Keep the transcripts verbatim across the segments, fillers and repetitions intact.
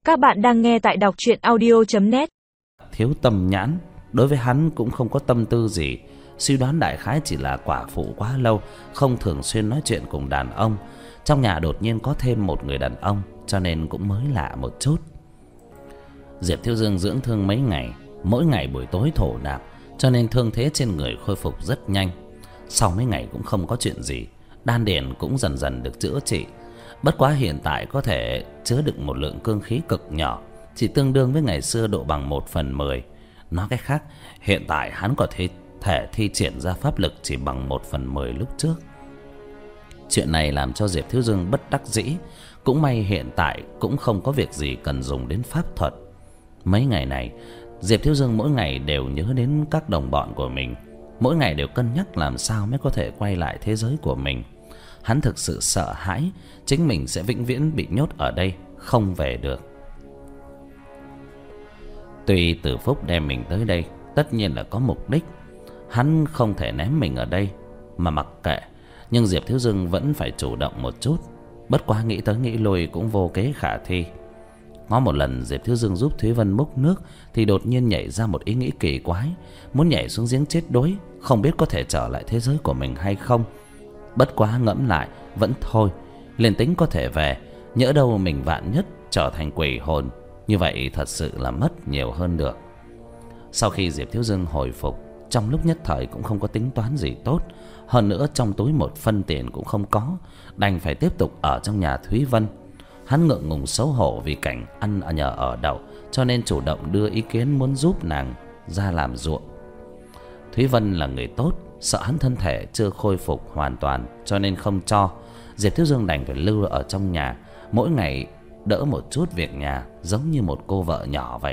Các bạn đang nghe tại đọc truyện audio chấm net. Thiếu tâm nhãn, đối với hắn cũng không có tâm tư gì. Suy đoán đại khái chỉ là quả phụ quá lâu, không thường xuyên nói chuyện cùng đàn ông. Trong nhà đột nhiên có thêm một người đàn ông, cho nên cũng mới lạ một chút. Diệp Thiếu Dương dưỡng thương mấy ngày, mỗi ngày buổi tối thổ nạp, cho nên thương thế trên người khôi phục rất nhanh. Sau mấy ngày cũng không có chuyện gì, đan điền cũng dần dần được chữa trị. Bất quá hiện tại có thể chứa đựng một lượng cương khí cực nhỏ, chỉ tương đương với ngày xưa độ bằng một phần mười. Nói cách khác, hiện tại hắn có thể, thể thi triển ra pháp lực chỉ bằng một phần mười lúc trước. Chuyện này làm cho Diệp Thiếu Dương bất đắc dĩ. Cũng may hiện tại cũng không có việc gì cần dùng đến pháp thuật. Mấy ngày này, Diệp Thiếu Dương mỗi ngày đều nhớ đến các đồng bọn của mình, mỗi ngày đều cân nhắc làm sao mới có thể quay lại thế giới của mình. Hắn thực sự sợ hãi chính mình sẽ vĩnh viễn bị nhốt ở đây, không về được. Tuy Từ Phúc đem mình tới đây tất nhiên là có mục đích, hắn không thể ném mình ở đây mà mặc kệ, nhưng Diệp Thiếu Dương vẫn phải chủ động một chút. Bất quá nghĩ tới nghĩ lui cũng vô kế khả thi. Có một lần Diệp Thiếu Dương giúp Thúy Vân múc nước thì đột nhiên nhảy ra một ý nghĩ kỳ quái, muốn nhảy xuống giếng chết đuối, không biết có thể trở lại thế giới của mình hay không. Bất quá ngẫm lại vẫn thôi, liền tính có thể về, nhỡ đâu mình vạn nhất trở thành quỷ hồn, như vậy thật sự là mất nhiều hơn được. Sau khi Diệp Thiếu Dương hồi phục, trong lúc nhất thời cũng không có tính toán gì tốt, hơn nữa trong túi một phân tiền cũng không có, đành phải tiếp tục ở trong nhà Thúy Vân. Hắn ngượng ngùng xấu hổ vì cảnh ăn ở nhờ ở đậu, cho nên chủ động đưa ý kiến muốn giúp nàng ra làm ruộng. Thúy Vân là người tốt, sợ hắn thân thể chưa khôi phục hoàn toàn cho nên không cho. Diệp Thiếu Dương đành phải lưu ở trong nhà, mỗi ngày đỡ một chút việc nhà, giống như một cô vợ nhỏ vậy.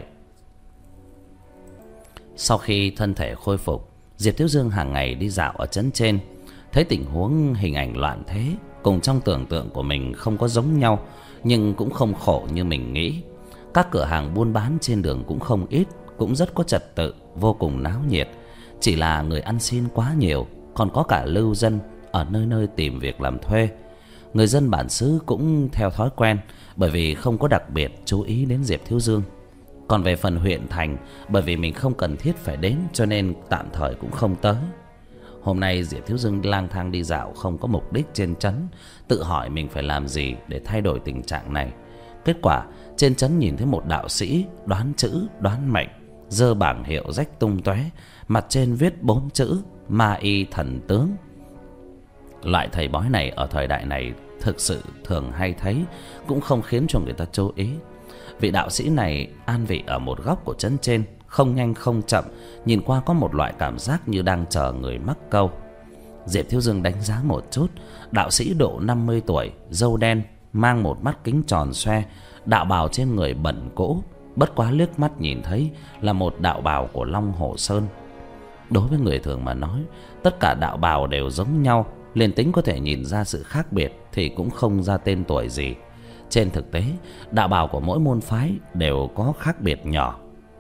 Sau khi thân thể khôi phục, Diệp Thiếu Dương hàng ngày đi dạo ở trấn trên, thấy tình huống hình ảnh loạn thế cùng trong tưởng tượng của mình không có giống nhau, nhưng cũng không khổ như mình nghĩ. Các cửa hàng buôn bán trên đường cũng không ít, cũng rất có trật tự, vô cùng náo nhiệt. Chỉ là người ăn xin quá nhiều, còn có cả lưu dân ở nơi nơi tìm việc làm thuê. Người dân bản xứ cũng theo thói quen, bởi vì không có đặc biệt chú ý đến Diệp Thiếu Dương. Còn về phần huyện thành, bởi vì mình không cần thiết phải đến, cho nên tạm thời cũng không tới. Hôm nay Diệp Thiếu Dương lang thang đi dạo không có mục đích trên trấn, tự hỏi mình phải làm gì để thay đổi tình trạng này. Kết quả trên trấn nhìn thấy một đạo sĩ đoán chữ đoán mệnh, giơ bảng hiệu rách tung tóe, mặt trên viết bốn chữ Ma Y Thần Tướng. Loại thầy bói này ở thời đại này thực sự thường hay thấy, cũng không khiến cho người ta chú ý. Vị đạo sĩ này an vị ở một góc của trấn trên, không nhanh không chậm, nhìn qua có một loại cảm giác như đang chờ người mắc câu. Diệp Thiếu Dương đánh giá một chút, đạo sĩ độ năm mươi tuổi, râu đen, mang một mắt kính tròn xoe, đạo bào trên người bẩn cũ, bất quá liếc mắt nhìn thấy là một đạo bào của Long Hồ Sơn. Đối với người thường mà nói, tất cả đạo bào đều giống nhau, liền tính có thể nhìn ra sự khác biệt thì cũng không ra tên tuổi gì. Trên thực tế, đạo bào của mỗi môn phái đều có khác biệt nhỏ.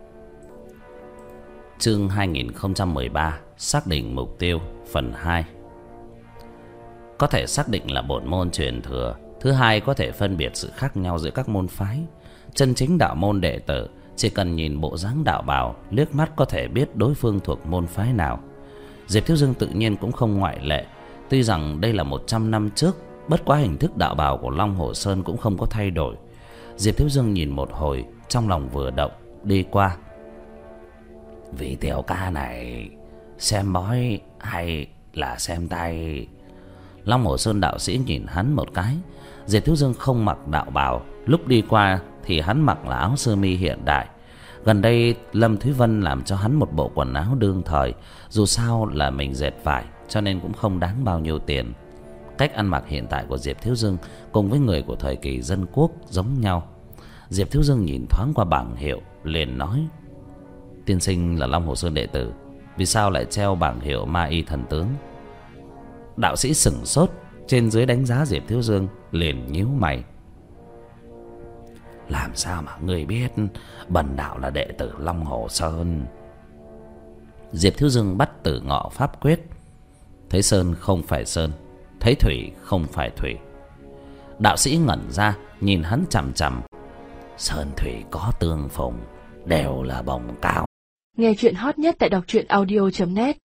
Chương hai nghìn không trăm mười ba, xác định mục tiêu, phần hai. Có thể xác định là bổn môn truyền thừa. Thứ hai, có thể phân biệt sự khác nhau giữa các môn phái. Chân chính đạo môn đệ tử chỉ cần nhìn bộ dáng đạo bào, liếc mắt có thể biết đối phương thuộc môn phái nào. Diệp Thiếu Dương tự nhiên cũng không ngoại lệ. Tuy rằng đây là một trăm năm trước, bất quá hình thức đạo bào của Long Hồ Sơn cũng không có thay đổi. Diệp Thiếu Dương nhìn một hồi, trong lòng vừa động, đi qua. Vị tiểu ca này xem bói hay là xem tay? Long Hồ Sơn đạo sĩ nhìn hắn một cái. Diệp Thiếu Dương không mặc đạo bào, lúc đi qua thì hắn mặc là áo sơ mi hiện đại. Gần đây Lâm Thúy Vân làm cho hắn một bộ quần áo đương thời, dù sao là mình dệt vải, cho nên cũng không đáng bao nhiêu tiền. Cách ăn mặc hiện tại của Diệp Thiếu Dương cùng với người của thời kỳ dân quốc giống nhau. Diệp Thiếu Dương nhìn thoáng qua bảng hiệu, liền nói: tiên sinh là Long Hồ Sơn đệ tử, vì sao lại treo bảng hiệu Ma Y Thần Tướng? Đạo sĩ sửng sốt, trên dưới đánh giá Diệp Thiếu Dương, liền nhíu mày. Làm sao mà người biết bần đạo là đệ tử Long Hồ Sơn? Diệp Thiếu Dương bắt Tử Ngọ pháp quyết, thấy sơn không phải sơn, thấy thủy không phải thủy. Đạo sĩ ngẩn ra nhìn hắn chằm chằm. sơn thủy có tương phùng, đều là bồng cao. Nghe chuyện hot nhất tại đọc truyện audio chấm net.